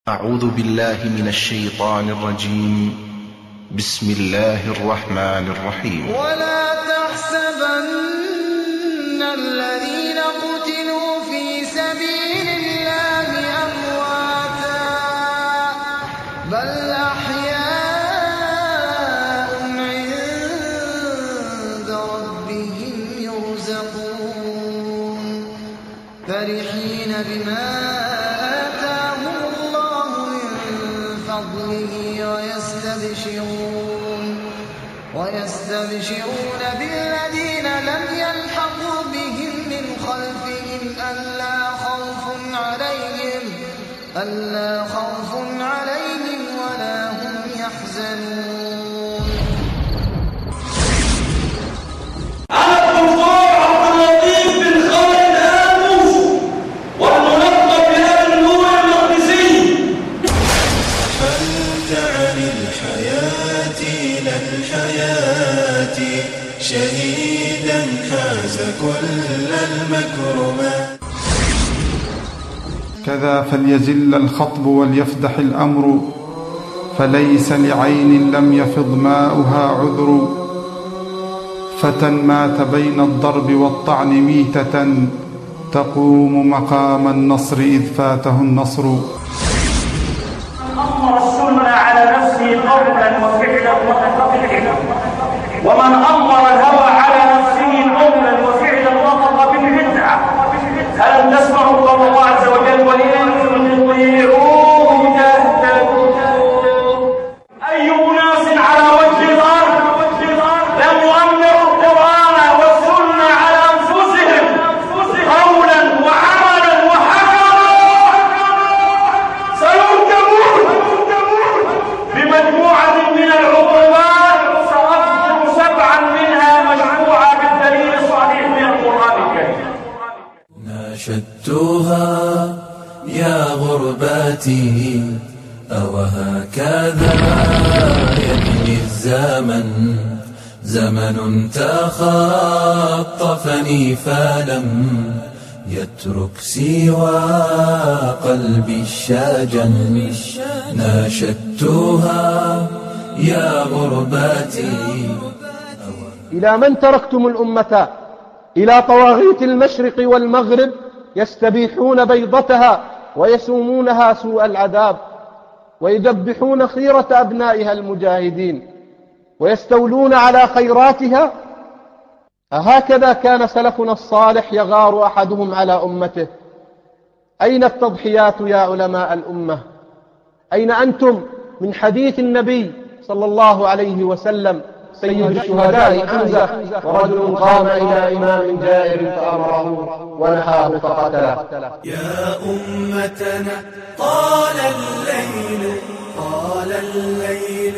أعوذ بالله من الشيطان الرجيم. بسم الله الرحمن الرحيم. ولا تحسبن الذين قتلوا في سبيل الله أمواتا بل أحياء عند ربهم يرزقون فرحين بما ويستبشرون بالذين لم يلحقوا بهم من خلفهم ألا خوف عليهم ولا هم يحزنون. عبد اللطيف بن خالد آموس والملقب بأبي النور المقدسي. نقلت عن الحياة إلى الحياة شهيدا حاز كل المكرمات. كذا فليزل الخطب وليفدح الأمر فليس لعين لم يفض ماؤها عذر. فتى مات بين الضرب والطعن ميتة تقوم مقام النصر إذ فاته النصر. أمر السنة على نفسه قولا وفعلا وتفعلا، ومن أمر الهوى على نفسه قولا وفعلا وقضى بالبدعة. ألم تسمعوا قول الله عز وجل وإن تطيعوه تهتدوا؟ أي أناس على وجه الأرض لم يؤمروا القرآن والسنة على أنفسهم قولا وعملا وحكما سيركبون بمجموعة من العقوبات سأذكر 7 منها مشروعة بالدليل الصحيح من القرآن الكريم. ناشدتها يا غرباتي أوهكذا يجري الزمن زمن تخطفني فلم يترك سوى قلبي الشاجن. ناشدتها يا غرباتي. إلى من تركتم الأمة؟ إلى طواغيت المشرق والمغرب يستبيحون بيضتها ويسومونها سوء العذاب ويذبحون خيرة أبنائها المجاهدين ويستولون على خيراتها. أهكذا كان سلفنا الصالح يغار أحدهم على أمته؟ أين التضحيات يا علماء الأمة؟ أين أنتم من حديث النبي صلى الله عليه وسلم سيد الشهداء حمزة ورجل قام إلى إمام جائر فأمره ونهاه فقتله. يا أمتنا طال الليل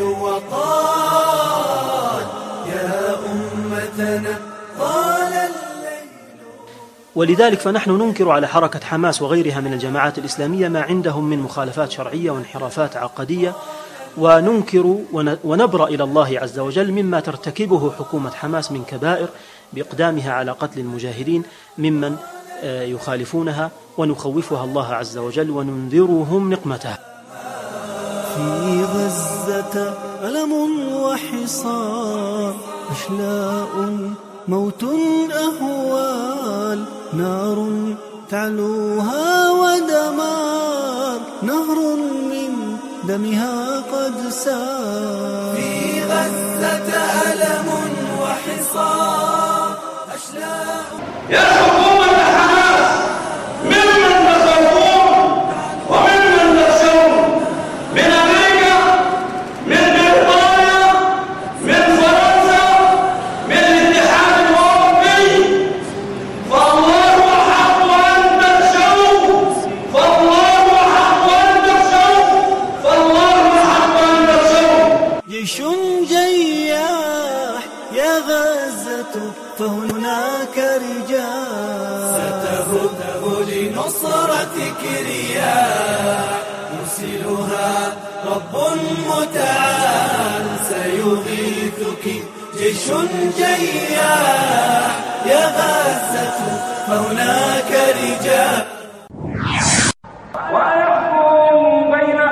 وطال. يا أمتنا طال الليل. ولذلك فنحن ننكر على حركة حماس وغيرها من الجماعات الإسلامية ما عندهم من مخالفات شرعية وانحرافات عقدية، وننكر ونبرأ إلى الله عز وجل مما ترتكبه حكومة حماس من كبائر بإقدامها على قتل المجاهدين ممن يخالفونها، ونخوفها الله عز وجل وننذرهم نقمتها. في غزة ألم وحصار أشلاء موت أهوال نار تعلوها ودمار نهر من دمها قد سار. في غزة ألم وحصار أشلاء. يا حكومة حماس، ممن تخافون وممن تخشون؟ من أمريكا، من بريطانيا، من فرنسا، من الاتحاد الأوروبي؟ فالله أحق أن تخشوه، فالله أحق أن تخشوه، فالله أحق أن تخشوه. جيش جياح يا غزة فهناك رجال ستهب لنصرتك رياح يرسلها رب متعال سيغيثك. جيش جياح يا غزة فهناك رجال. وأن يحكم بين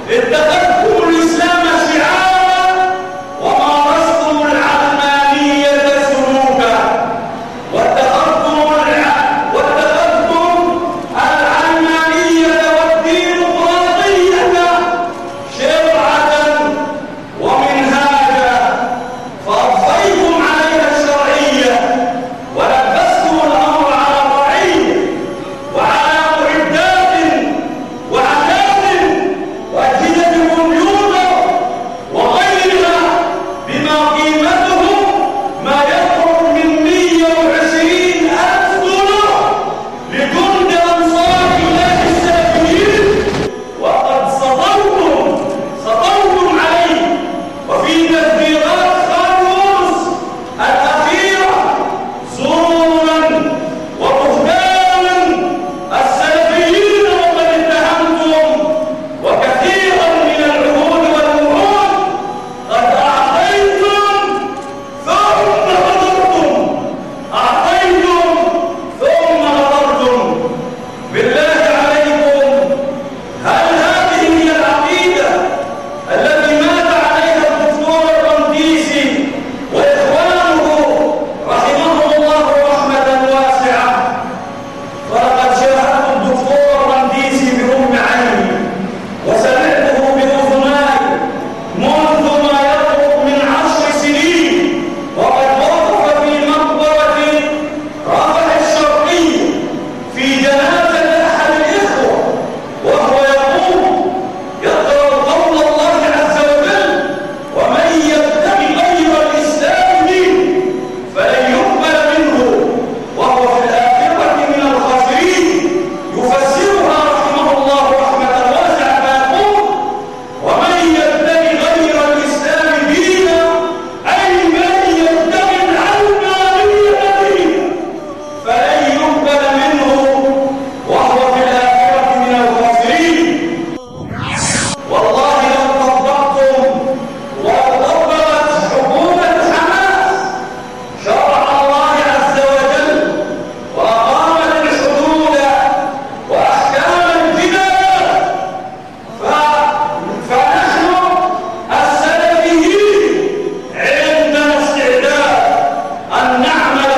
اتخذتم الإسلام شعارا ومارستم العلمانية سلوكا، واتخذتم العلمانية والديمقراطية شرعة ومنهاجا، فأضفيتم عليها الشرعية ولبستم الأمر على الرعية وعلى معدات وعتاد وأجهزة الكمبيوتر وغيرها بما قيمته ما يقرب من 120,000 دولار لجند أنصار الله السلفيين، وقد سطرتم عليه. وفي تدبيرات خالوص الأخيرة زورا وبهتانا السلفيين وقد اتهمتم، وكثيرا من العهود والوعود قد أعطيتم ثم غدرتم، أعطيتم ثم غدرتم. بالله عليكم، هل هذه هي العقيدة التي مات عليها الدكتور الرنديسي وإخوانه رحمهم الله رحمة واسعة؟ ولقد شاهدت الدكتور الرنديسي بأم عيني وسمعته بأذناي منذ ما يقرب من 10 سنين، وقد وقف في مقبرة رفح الشرقية في جنازة أحد الإخوة وهو يقرأ قول الله عز وجل: ومن يبتغي غير الإسلام دينا فلن يقبل منه وهو في الآخرة من الخاسرين. يفسرها رحمه الله رحمة واسعة فيقول: ومن يبتغي غير الإسلام دينا أي من يبتغي العلمانية دينا فلن يقبل منه وهو في الآخرة من الخاسرين. والله لو طبقت حكومة حماس شرع الله عز وجل وأقامت الحدود وأحكام الجنايات، فنحن السلفيين عندنا استعداد أن نعمل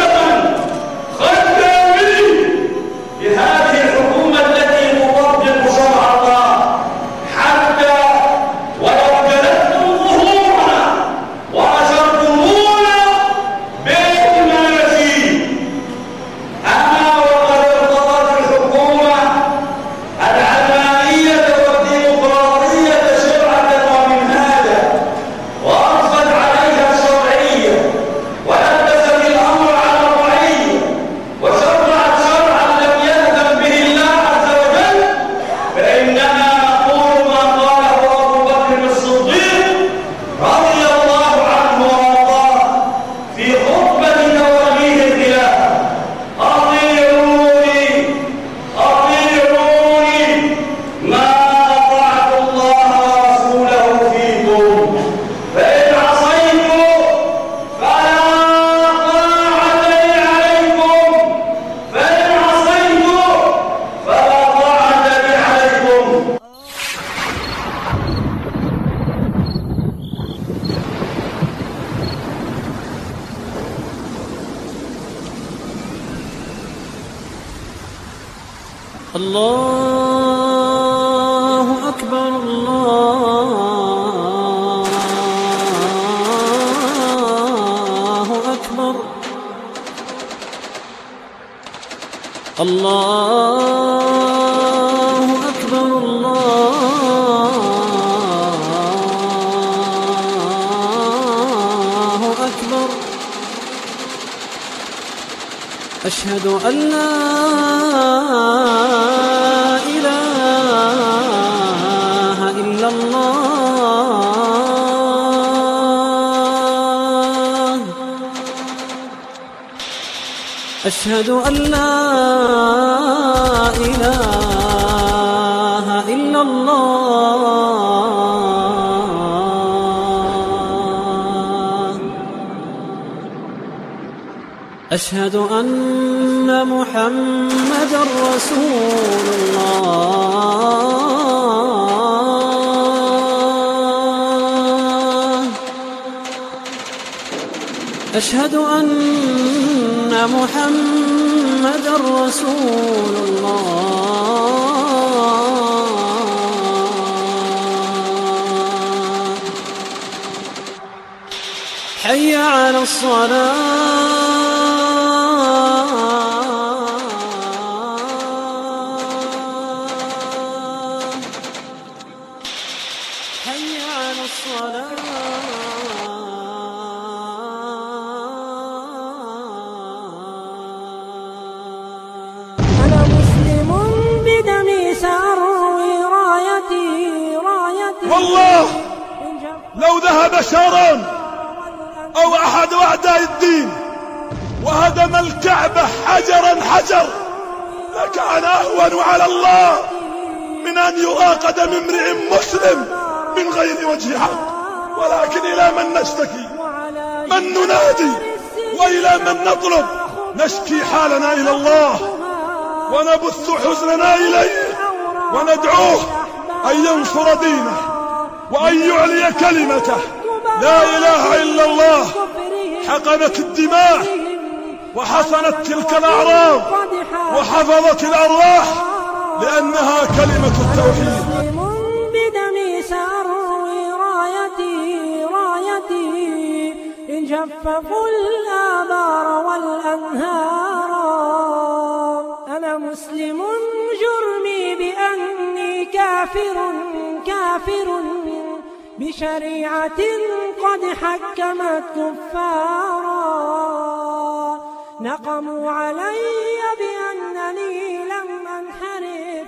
خدماً لهذه الحكومة التي تطبق شرع الله، حتى ولو جلدتم ظهورنا ونشرتمونا بالمنازل. أما وقد ارتضت الحكومة العلمانية والديمقراطية شرعة ومنهاجا وأضفت عليها الشرعية ولبست الأمر على الرعية وشرعت شرعا لم يأذن به الله عز وجل، فإننا نقول ما قاله أبو بكر الصديق رضي الله عنه وارضاه في خطبة توليه الخلافة: أطيعوني ما أطعت الله ورسوله فيكم، فإن عصيتم فلا طاعة لي عليكم، فإن عصيتم فلا طاعة لي عليكم. الله أكبر، الله أكبر، الله أكبر، الله أكبر. أشهد أن لا إله إلا الله، أشهد أن لا إله إلا الله، أشهد أن محمدًا رسول الله، أشهد أن محمدًا رسول الله. حي على الصلاة. حي على الصلاة. أنا مسلم بدمي سأروي رايتي والله لو ذهب شارون أو أحد أعداء الدين وهدم الكعبة حجرا حجر لكان أهون على الله من أن يراق دم امرئ مسلم من غير وجه حق. ولكن إلى من نشتكي؟ من ننادي؟ وإلى من نطلب؟ نشكي حالنا إلى الله ونبث حزننا إليه وندعوه أن ينصر دينه وأن يعلي كلمته. لا إله إلا الله حقنت الدماء وحصنت تلك الأعراض وحفظت الأرواح لأنها كلمة التوحيد. بدمي سأروي رايتي إن جففوا الآبار والأنهار. أنا مسلم جرمي بأني كافر بشريعة قد حكمت كفارا. نقموا علي بأنني لم أنحرف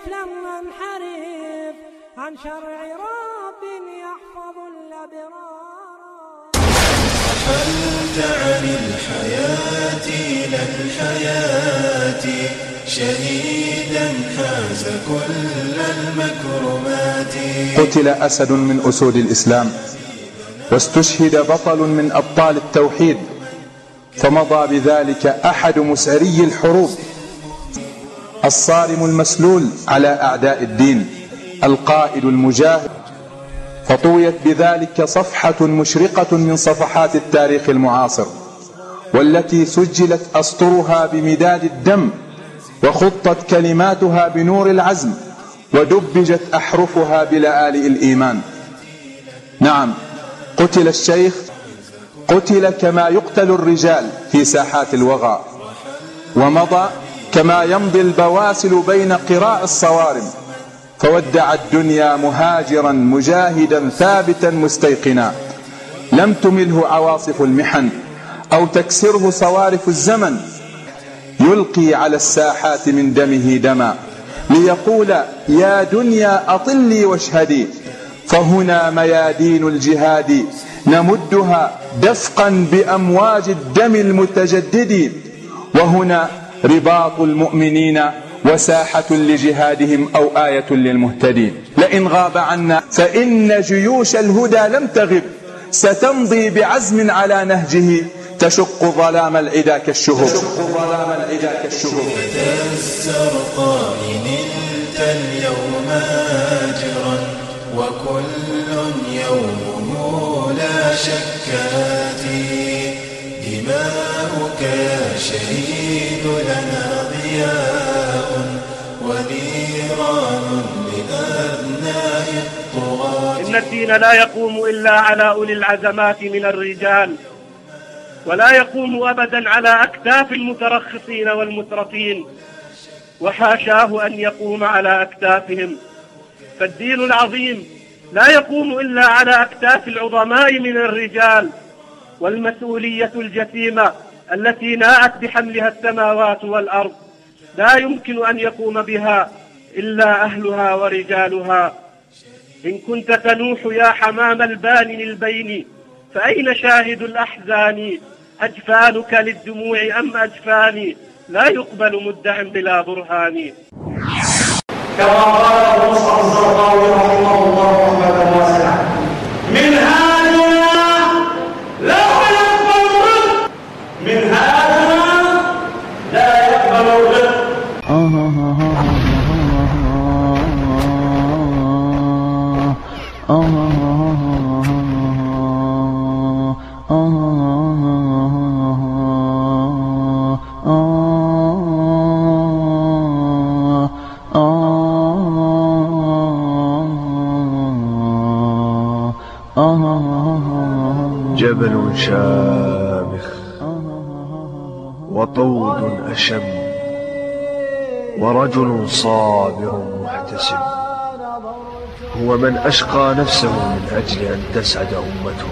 عن شرع رب يحفظ الأبرار. حفلت عن الحياة إلى الحياة شهيدا حاز كل المكرمات. قتل أسد من أسود الإسلام واستشهد بطل من أبطال التوحيد، فمضى بذلك أحد مسعري الحروب، الصارم المسلول على أعداء الدين، القائد المجاهد، فطويت بذلك صفحة مشرقة من صفحات التاريخ المعاصر، والتي سجلت أسطرها بمداد الدم وخطت كلماتها بنور العزم ودبجت أحرفها بلآلئ الإيمان. نعم، قتل الشيخ، قتل كما يقتل الرجال في ساحات الوغى، ومضى كما يمضي البواسل بين قراء الصوارم، فودع الدنيا مهاجرا مجاهدا ثابتا مستيقنا. لم تمله عواصف المحن أو تكسره صوارف الزمن، يلقي على الساحات من دمه دما ليقول يا دنيا أطلي واشهدي، فهنا ميادين الجهاد نمدها دفقا بأمواج الدم المتجدد، وهنا رباط المؤمنين وساحة لجهادهم أو آية للمهتدين. لئن غاب عنا فإن جيوش الهدى لم تغب، ستمضي بعزم على نهجه تشق ظلام العدا كالشهب. تسترقى إن نلت اليوم أجرا وكل يومه لا شك آتي. دماؤك يا شهيد لنا ضياء ونيران لأبناء الطغاة. إن الدين لا يقوم إلا على أولي العزمات من الرجال، ولا يقوم أبدا على أكتاف المترخصين والمترفين، وحاشاه أن يقوم على أكتافهم. فالدين العظيم لا يقوم إلا على أكتاف العظماء من الرجال، والمسؤولية الجسيمة التي ناءت بحملها السماوات والأرض لا يمكن أن يقوم بها إلا أهلها ورجالها. إن كنت تنوح يا حمام البان البين فأين شاهد الأحزان؟ أجفانك للدموع أم أجفاني؟ لا يقبل مدع بلا برهان. كما قال مصعب الزرقاوي رحمه الله رحمة واسعة: من هذا لا يقبل الرد، من هذا لا يقبل الرد. آه جبل شامخ وطود أشم ورجل صابر محتسب، هو من أشقى نفسه من أجل أن تسعد أمته،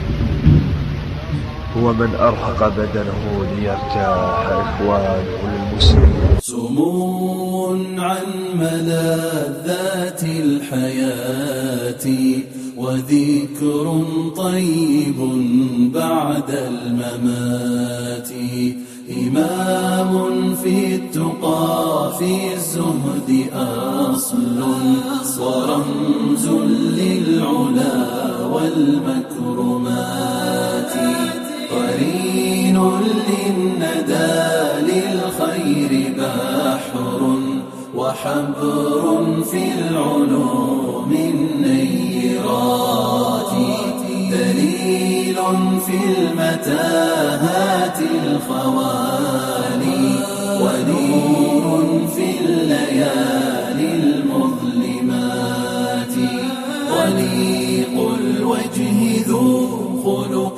هو من أرهق بدنه ليرتاح إخوانه المسلمين. سمو عن ملذات الحياة وذكر طيب بعد الممات، إمام في التقى في الزهد أصل ورمز للعلا والمكرمات، قرين للندى للخير بحر وحبر في العلوم النيرات، دليل في المتاهات الخوالي ونور في الليالي المظلمات، وليق الوجه ذو خلق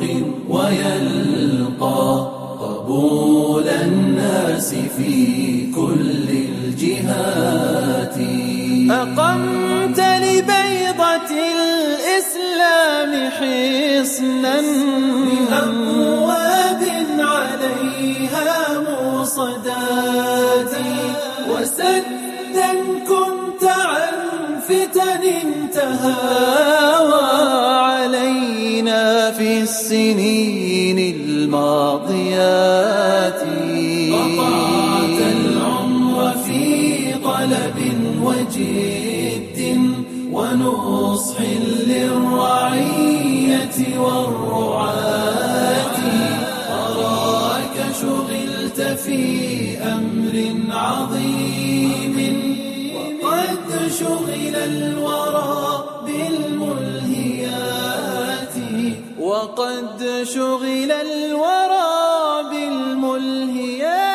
ويلقى قبول الناس في كل الجهات. أقمت لبيضة الإسلام حصنا بأبواب عليها موصدات، وسدا كنت عن فتن تهاوى علينا في السنين الماضيات، قطعت العمر في طلب وجد ونصح للرعية والرعاة، أراك شغلت في أمر عظيم وقد شغل الورى بالملهيات، وقد شغل الورى بالملهيات.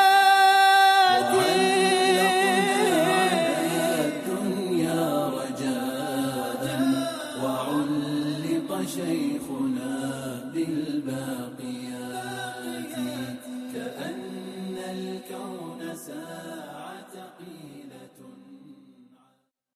الدنيا رجادا وعلق شيخنا بالباقيات.